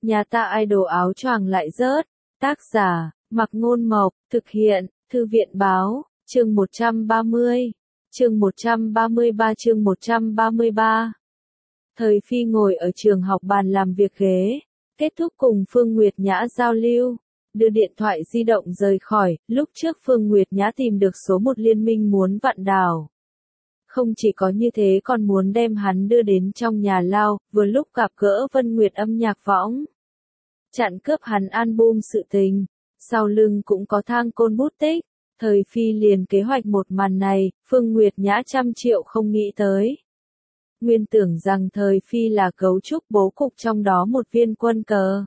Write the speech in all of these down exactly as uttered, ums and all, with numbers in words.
Nhà ta idol áo choàng lại rớt. Tác giả, Mạc Ngôn Mộc, thực hiện, Thư viện Báo, chương một trăm ba mươi. Chương một trăm ba mươi ba chương một trăm ba mươi ba. Thời Phi ngồi ở trường học bàn làm việc ghế, kết thúc cùng Phương Nguyệt Nhã giao lưu, đưa điện thoại di động rời khỏi, lúc trước Phương Nguyệt Nhã tìm được số một liên minh muốn vặn đảo. Không chỉ có như thế còn muốn đem hắn đưa đến trong nhà lao, vừa lúc gặp gỡ Vân Nguyệt âm nhạc võng. Chặn cướp hắn album sự tình, sau lưng cũng có thang côn bút tích, Thời Phi liền kế hoạch một màn này, Phương Nguyệt Nhã trăm triệu không nghĩ tới. Nguyên tưởng rằng Thời Phi là cấu trúc bố cục trong đó một viên quân cờ.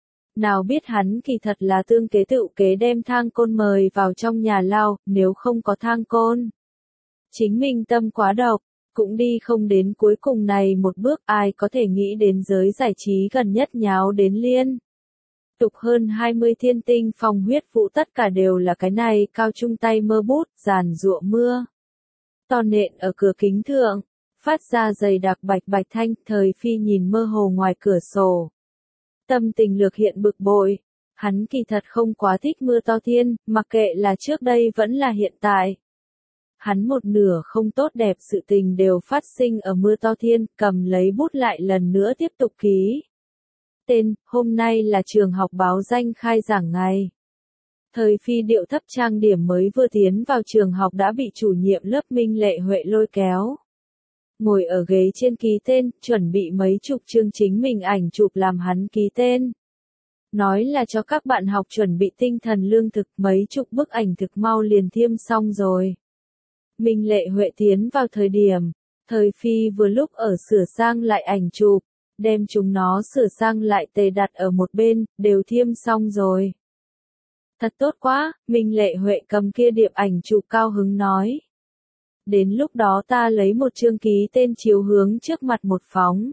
Nào biết hắn kỳ thật là tương kế tự kế đem thang côn mời vào trong nhà lao, nếu không có thang côn. Chính mình tâm quá độc, cũng đi không đến cuối cùng này một bước, ai có thể nghĩ đến giới giải trí gần nhất nháo đến liên. Tục hơn hai mươi thiên tinh phong huyết vụ tất cả đều là cái này cao trung tay mơ bút, giàn giụa mưa. To nện ở cửa kính thượng, phát ra dày đặc bạch bạch thanh, Thời Phi nhìn mơ hồ ngoài cửa sổ. Tâm tình lược hiện bực bội, hắn kỳ thật không quá thích mưa to thiên, mặc kệ là trước đây vẫn là hiện tại. Hắn một nửa không tốt đẹp sự tình đều phát sinh ở mưa to thiên, cầm lấy bút lại lần nữa tiếp tục ký. Tên, hôm nay là trường học báo danh khai giảng ngày. Thời Phi điệu thấp trang điểm mới vừa tiến vào trường học đã bị chủ nhiệm lớp Minh Lệ Huệ lôi kéo. Ngồi ở ghế trên ký tên, chuẩn bị mấy chục chương chính mình ảnh chụp làm hắn ký tên. Nói là cho các bạn học chuẩn bị tinh thần lương thực, mấy chục bức ảnh thực mau liền thiêm xong rồi. Minh Lệ Huệ tiến vào thời điểm, Thời Phi vừa lúc ở sửa sang lại ảnh chụp, đem chúng nó sửa sang lại tề đặt ở một bên, đều thiêm xong rồi. Thật tốt quá, Minh Lệ Huệ cầm kia điệp ảnh chụp cao hứng nói. Đến lúc đó ta lấy một chương ký tên chiếu hướng trước mặt một phóng.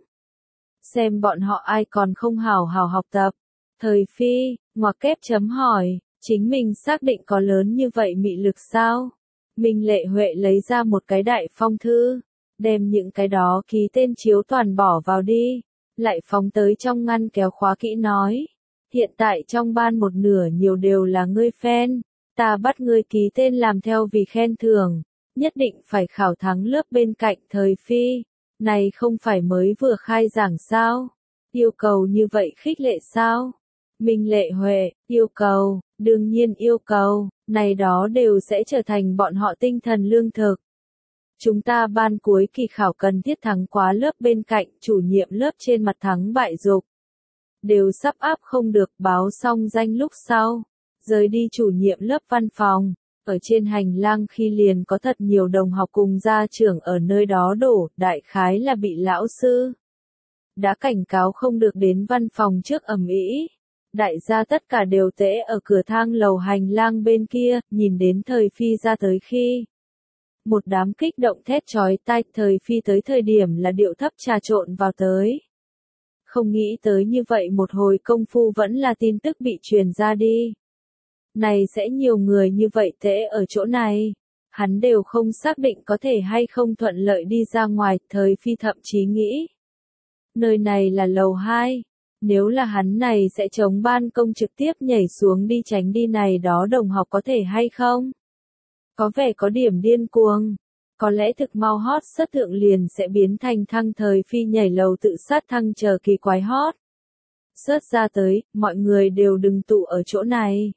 Xem bọn họ ai còn không hào hào học tập. Thời Phi, ngoặc kép chấm hỏi, chính mình xác định có lớn như vậy mị lực sao? Minh Lệ Huệ lấy ra một cái đại phong thư, đem những cái đó ký tên chiếu toàn bỏ vào đi, lại phóng tới trong ngăn kéo khóa kỹ nói. Hiện tại trong ban một nửa nhiều đều là ngươi fan, ta bắt ngươi ký tên làm theo vì khen thưởng, nhất định phải khảo thắng lớp bên cạnh. Thời Phi, này không phải mới vừa khai giảng sao? Yêu cầu như vậy khích lệ sao? Minh Lệ Huệ, yêu cầu, đương nhiên yêu cầu, này đó đều sẽ trở thành bọn họ tinh thần lương thực. Chúng ta ban cuối kỳ khảo cần thiết thắng quá lớp bên cạnh, chủ nhiệm lớp trên mặt thắng bại dục. Đều sắp áp không được, báo xong danh lúc sau. Rời đi chủ nhiệm lớp văn phòng, ở trên hành lang khi liền có thật nhiều đồng học cùng gia trưởng ở nơi đó đổ, đại khái là bị lão sư đã cảnh cáo không được đến văn phòng trước ầm ĩ. Đại gia tất cả đều tễ ở cửa thang lầu hành lang bên kia, nhìn đến Thời Phi ra tới khi. Một đám kích động thét chói tai, Thời Phi tới thời điểm là điệu thấp trà trộn vào tới. Không nghĩ tới như vậy một hồi công phu vẫn là tin tức bị truyền ra đi. Này sẽ nhiều người như vậy tễ ở chỗ này. Hắn đều không xác định có thể hay không thuận lợi đi ra ngoài, Thời Phi thậm chí nghĩ. Nơi này là lầu hai. Nếu là hắn này sẽ chống ban công trực tiếp nhảy xuống đi tránh đi này đó đồng học có thể hay không? Có vẻ có điểm điên cuồng. Có lẽ thực mau hot sất thượng liền sẽ biến thành thăng Thời Phi nhảy lầu tự sát thăng chờ kỳ quái hot. Sớt ra tới, mọi người đều đừng tụ ở chỗ này.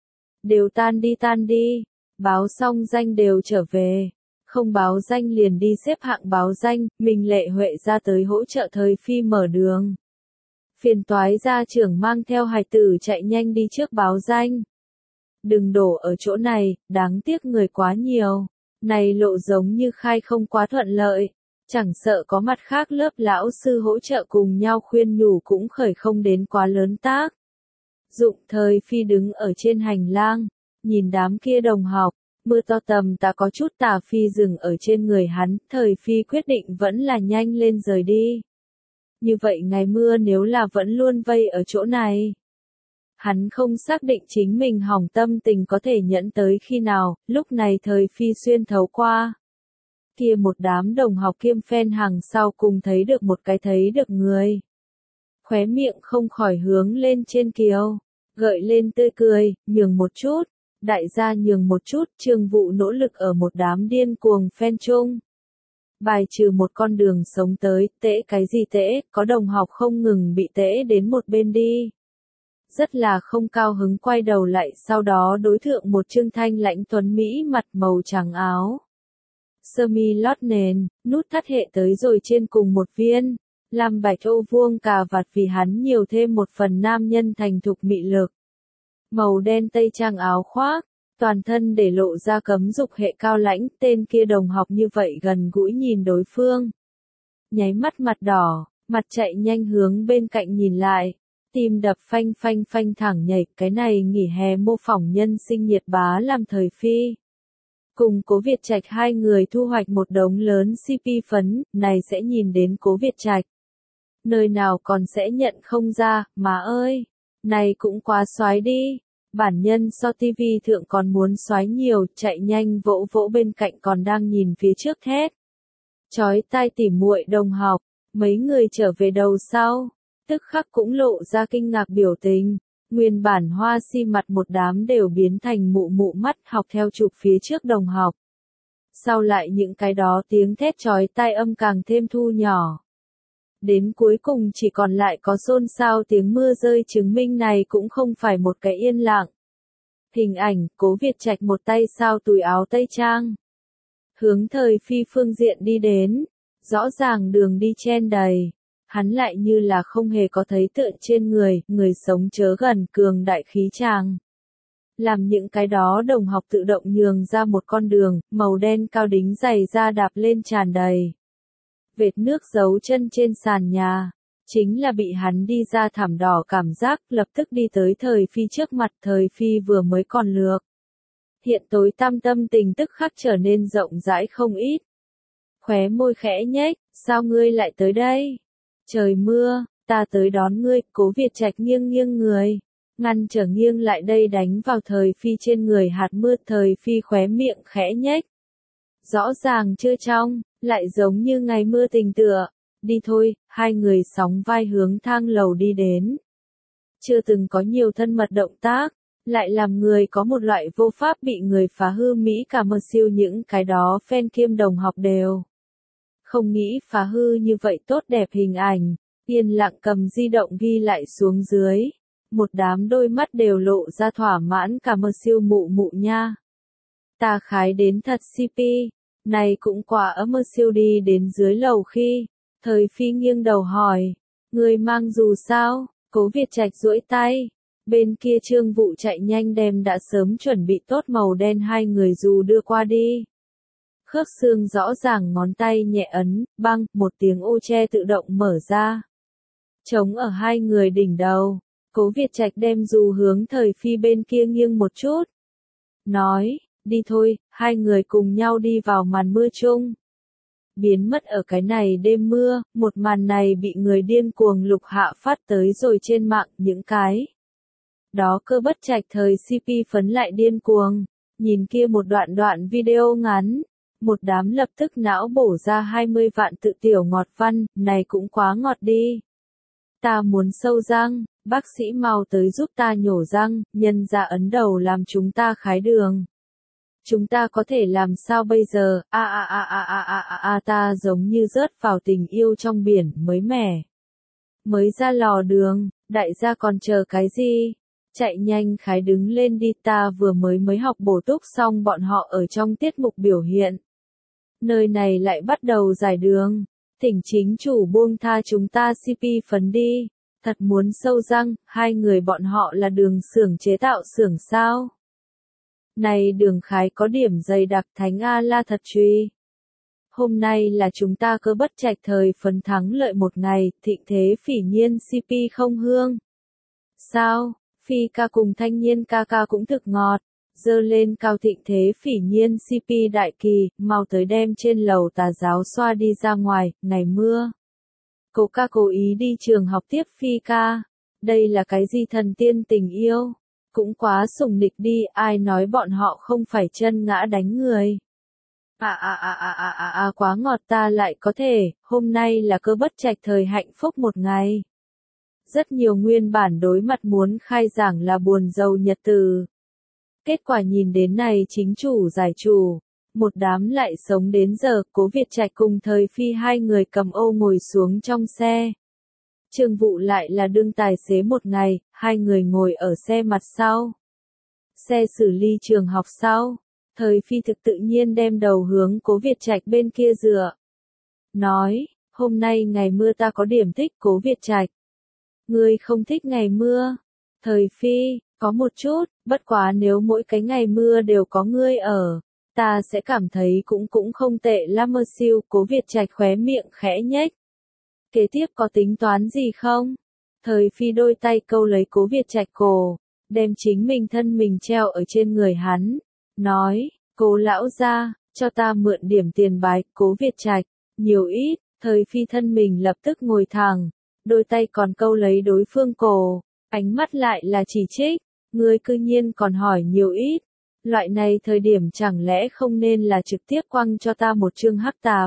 Đều tan đi tan đi, báo xong danh đều trở về. Không báo danh liền đi xếp hạng báo danh, Minh Lệ Huệ ra tới hỗ trợ Thời Phi mở đường. Phiền toái gia trưởng mang theo hài tử chạy nhanh đi trước báo danh. Đừng đổ ở chỗ này, đáng tiếc người quá nhiều. Này lộ giống như khai không quá thuận lợi. Chẳng sợ có mặt khác lớp lão sư hỗ trợ cùng nhau khuyên nhủ cũng khởi không đến quá lớn tác. Dụng. Thời Phi đứng ở trên hành lang, nhìn đám kia đồng học, mưa to tầm ta có chút tà phi dừng ở trên người hắn, Thời Phi quyết định vẫn là nhanh lên rời đi. Như vậy ngày mưa nếu là vẫn luôn vây ở chỗ này. Hắn không xác định chính mình hỏng tâm tình có thể nhẫn tới khi nào, lúc này Thời Phi xuyên thấu qua. Kia một đám đồng học kiêm fan hàng sau cùng thấy được một cái thấy được người. khóe miệng không khỏi hướng lên trên kiều, gợi lên tươi cười, nhường một chút, đại gia nhường một chút, Trương Vụ nỗ lực ở một đám điên cuồng fan chung. Bài trừ một con đường sống tới, tễ cái gì tễ, có đồng học không ngừng bị tễ đến một bên đi. Rất là không cao hứng quay đầu lại, sau đó đối thượng một Trương Thanh lãnh tuấn Mỹ mặt màu trắng áo. Sơ mi lót nền, nút thắt hệ tới rồi trên cùng một viên, làm bạch ô vuông cà vạt vì hắn nhiều thêm một phần nam nhân thành thục mị lực. Màu đen tây trang áo khoác, toàn thân để lộ ra cấm dục hệ cao lãnh, tên kia đồng học như vậy gần gũi nhìn đối phương. Nháy mắt mặt đỏ, mặt chạy nhanh hướng bên cạnh nhìn lại, tim đập phanh phanh phanh thẳng nhảy, cái này nghỉ hè mô phỏng nhân sinh nhiệt bá làm thời phi. Cùng Cố Việt Trạch hai người thu hoạch một đống lớn xê pê phấn, này sẽ nhìn đến Cố Việt Trạch. Nơi nào còn sẽ nhận không ra, má ơi, này cũng quá xoái đi. Bản nhân so tivi thượng còn muốn xoái nhiều, chạy nhanh vỗ vỗ bên cạnh còn đang nhìn phía trước thét. Chói tai tỉ muội đồng học, mấy người trở về đầu sau, tức khắc cũng lộ ra kinh ngạc biểu tình. Nguyên bản hoa si mặt một đám đều biến thành mụ mụ mắt học theo chụp phía trước đồng học. Sau lại những cái đó tiếng thét chói tai âm càng thêm thu nhỏ. Đến cuối cùng chỉ còn lại có xôn xao tiếng mưa rơi chứng minh này cũng không phải một cái yên lặng. Hình ảnh, Cố Việt Trạch một tay sao túi áo tây trang. Hướng thời phi phương diện đi đến, rõ ràng đường đi chen đầy. Hắn lại như là không hề có thấy tượng trên người, người sống chớ gần cường đại khí tràng. Làm những cái đó đồng học tự động nhường ra một con đường, màu đen cao đính giày da đạp lên tràn đầy. Vệt nước giấu chân trên sàn nhà, chính là bị hắn đi ra thảm đỏ cảm giác, lập tức đi tới thời phi trước mặt, thời phi vừa mới còn lược. Hiện tối tăm tâm tình tức khắc trở nên rộng rãi không ít. Khóe môi khẽ nhếch, sao ngươi lại tới đây? Trời mưa, ta tới đón ngươi, Cố Việt Trạch nghiêng nghiêng người, ngăn trở nghiêng lại đây đánh vào thời phi trên người hạt mưa, thời phi khóe miệng khẽ nhếch. Rõ ràng chưa trong, lại giống như ngày mưa tình tựa, đi thôi, hai người sóng vai hướng thang lầu đi đến. Chưa từng có nhiều thân mật động tác, lại làm người có một loại vô pháp bị người phá hư mỹ cả mơ siêu những cái đó fan kiêm đồng học đều. Không nghĩ phá hư như vậy tốt đẹp hình ảnh, yên lặng cầm di động ghi lại xuống dưới. Một đám đôi mắt đều lộ ra thỏa mãn cả mơ siêu mụ mụ nha. Ta khái đến thật xê pê, này cũng quả ấm mơ siêu đi đến dưới lầu khi, thời phi nghiêng đầu hỏi, người mang dù sao, Cố Việt Trạch duỗi tay. Bên kia Trương Vụ chạy nhanh đem đã sớm chuẩn bị tốt màu đen hai người dù đưa qua đi. Khớp xương rõ ràng ngón tay nhẹ ấn, băng, một tiếng ô che tự động mở ra. Trống ở hai người đỉnh đầu, Cố Việt Trạch đem dù hướng thời phi bên kia nghiêng một chút. Nói, đi thôi, hai người cùng nhau đi vào màn mưa chung. Biến mất ở cái này đêm mưa, một màn này bị người điên cuồng lục hạ phát tới rồi trên mạng, những cái. Đó cơ bất trạch thời xê pê phấn lại điên cuồng, nhìn kia một đoạn đoạn video ngắn. Một đám lập tức não bổ ra hai mươi vạn tự tiểu ngọt văn, này cũng quá ngọt đi. Ta muốn sâu răng, bác sĩ mau tới giúp ta nhổ răng, nhân ra ấn đầu làm chúng ta khái đường. Chúng ta có thể làm sao bây giờ, a a a a a a a a ta giống như rớt vào tình yêu trong biển mới mẻ. Mới ra lò đường, đại gia còn chờ cái gì? Chạy nhanh khái đứng lên đi, ta vừa mới mới học bổ túc xong bọn họ ở trong tiết mục biểu hiện. Nơi này lại bắt đầu giải đường, thỉnh chính chủ buông tha chúng ta xê pê phấn đi, thật muốn sâu răng, hai người bọn họ là đường xưởng chế tạo xưởng sao? Này đường khái có điểm dày đặc thánh A la thật truy. Hôm nay là chúng ta cơ bất trạch thời phấn thắng lợi một ngày, thịnh thế phỉ nhiên xê pê không hương. Sao, phi ca cùng thanh nhiên ca ca cũng thực ngọt. Dơ lên cao thịnh thế phỉ nhiên xê pê đại kỳ, mau tới đem trên lầu tà giáo xoa đi ra ngoài, ngày mưa. Cố ca cố ý đi trường học tiếp phi ca. Đây là cái gì thần tiên tình yêu? Cũng quá sủng nịch đi, ai nói bọn họ không phải chân ngã đánh người. À à à à à à à quá ngọt ta lại có thể, hôm nay là cơ bất trạch thời hạnh phúc một ngày. Rất nhiều nguyên bản đối mặt muốn khai giảng là buồn rầu nhật từ. Kết quả nhìn đến này chính chủ giải chủ, một đám lại sống đến giờ, Cố Việt Trạch cùng Thời Phi hai người cầm ô ngồi xuống trong xe. Trương Vụ lại là đương tài xế một ngày, hai người ngồi ở xe mặt sau. Xe xử ly trường học sau, Thời Phi thực tự nhiên đem đầu hướng Cố Việt Trạch bên kia dựa. Nói, hôm nay ngày mưa ta có điểm thích Cố Việt Trạch. Ngươi không thích ngày mưa. Thời Phi, có một chút, bất quá nếu mỗi cái ngày mưa đều có ngươi ở, ta sẽ cảm thấy cũng cũng không tệ lắm mơ siêu. Cố Việt Trạch khóe miệng khẽ nhếch. Kế tiếp có tính toán gì không? Thời Phi đôi tay câu lấy Cố Việt Trạch cổ, đem chính mình thân mình treo ở trên người hắn, nói, Cố lão gia, cho ta mượn điểm tiền bái. Cố Việt Trạch, nhiều ít. Thời Phi thân mình lập tức ngồi thẳng, đôi tay còn câu lấy đối phương cổ, ánh mắt lại là chỉ trích, ngươi cư nhiên còn hỏi nhiều ít. Loại này thời điểm chẳng lẽ không nên là trực tiếp quăng cho ta một chương hắc tạp,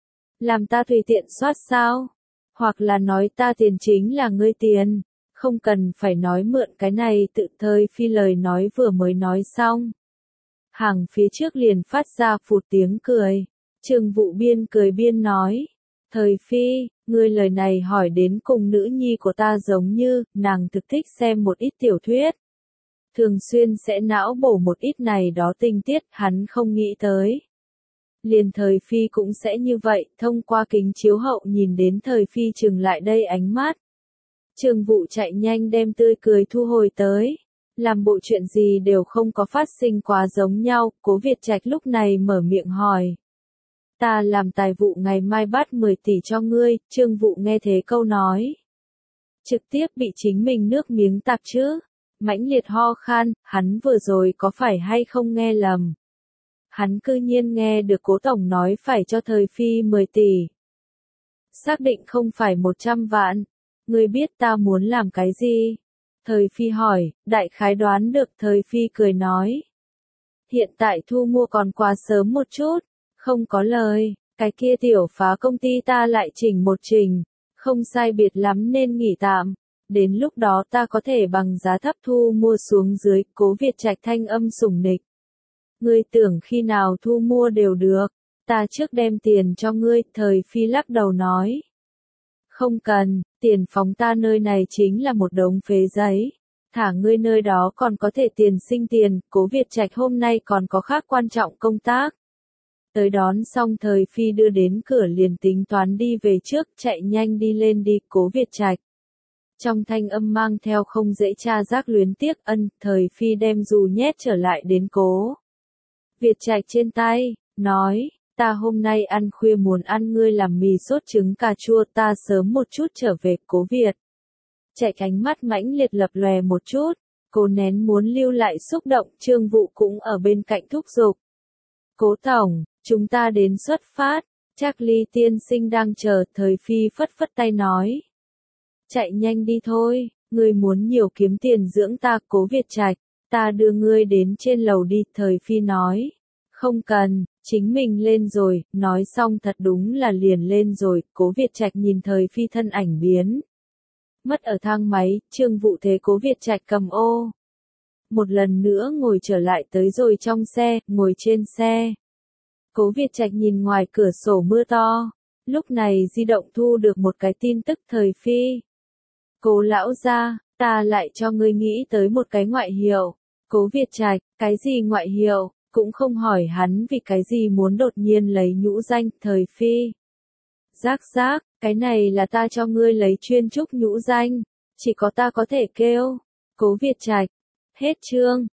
làm ta tùy tiện soát sao? Hoặc là nói ta tiền chính là ngươi tiền, không cần phải nói mượn cái này. Tự Thời Phi lời nói vừa mới nói xong, hàng phía trước liền phát ra phụt tiếng cười. Trương Vụ biên cười biên nói, Thời Phi, ngươi lời này hỏi đến cùng nữ nhi của ta giống như, nàng thực thích xem một ít tiểu thuyết. Thường xuyên sẽ não bổ một ít này đó tình tiết, hắn không nghĩ tới. Liền Thời Phi cũng sẽ như vậy, thông qua kính chiếu hậu nhìn đến Thời Phi trừng lại đây ánh mắt. Trương Vụ chạy nhanh đem tươi cười thu hồi tới, làm bộ chuyện gì đều không có phát sinh quá giống nhau. Cố Việt Trạch lúc này mở miệng hỏi. Ta làm tài vụ ngày mai bắt mười tỷ cho ngươi. Trương Vụ nghe thế câu nói, trực tiếp bị chính mình nước miếng tạp chứ, mãnh liệt ho khan. Hắn vừa rồi có phải hay không nghe lầm? Hắn cư nhiên nghe được Cố tổng nói phải cho Thời Phi mười tỷ. Xác định không phải một trăm vạn. Ngươi biết ta muốn làm cái gì? Thời Phi hỏi, đại khái đoán được. Thời Phi cười nói, hiện tại thu mua còn quá sớm một chút, không có lời, cái kia tiểu phá công ty ta lại chỉnh một trình, không sai biệt lắm nên nghỉ tạm, đến lúc đó ta có thể bằng giá thấp thu mua xuống dưới. Cố Việt Trạch thanh âm sủng nịch, ngươi tưởng khi nào thu mua đều được, ta trước đem tiền cho ngươi. Thời Phi lắc đầu nói, không cần, tiền phóng ta nơi này chính là một đống phế giấy, thả ngươi nơi đó còn có thể tiền sinh tiền. Cố Việt Trạch hôm nay còn có khác quan trọng công tác. Tới đón xong Thời Phi đưa đến cửa liền tính toán đi về trước, chạy nhanh đi lên đi. Cố Việt Trạch trong thanh âm mang theo không dễ tra giác luyến tiếc. Ân. Thời Phi đem dù nhét trở lại đến Cố Việt Trạch trên tay, nói, ta hôm nay ăn khuya muốn ăn ngươi làm mì sốt trứng cà chua, ta sớm một chút trở về. Cố Việt Trạch ánh mắt mãnh liệt lập lòe một chút, cố nén muốn lưu lại xúc động. Trương Vụ cũng ở bên cạnh thúc giục, Cố tổng, chúng ta đến xuất phát, Charlie tiên sinh đang chờ. Thời Phi phất phất tay nói, chạy nhanh đi thôi, ngươi muốn nhiều kiếm tiền dưỡng ta. Cố Việt Trạch, ta đưa ngươi đến trên lầu đi. Thời Phi nói, không cần, chính mình lên rồi. Nói xong thật đúng là liền lên rồi. Cố Việt Trạch nhìn Thời Phi thân ảnh biến mất ở thang máy. Trương Vụ thế Cố Việt Trạch cầm ô, một lần nữa ngồi trở lại tới rồi trong xe. Ngồi trên xe, Cố Việt Trạch nhìn ngoài cửa sổ mưa to, lúc này di động thu được một cái tin tức. Thời Phi, Cố lão gia, ta lại cho ngươi nghĩ tới một cái ngoại hiệu. Cố Việt Trạch, cái gì ngoại hiệu? Cũng không hỏi hắn vì cái gì muốn đột nhiên lấy nhũ danh. Thời Phi, giác giác, cái này là ta cho ngươi lấy chuyên trúc nhũ danh, chỉ có ta có thể kêu. Cố Việt Trạch, hết chương.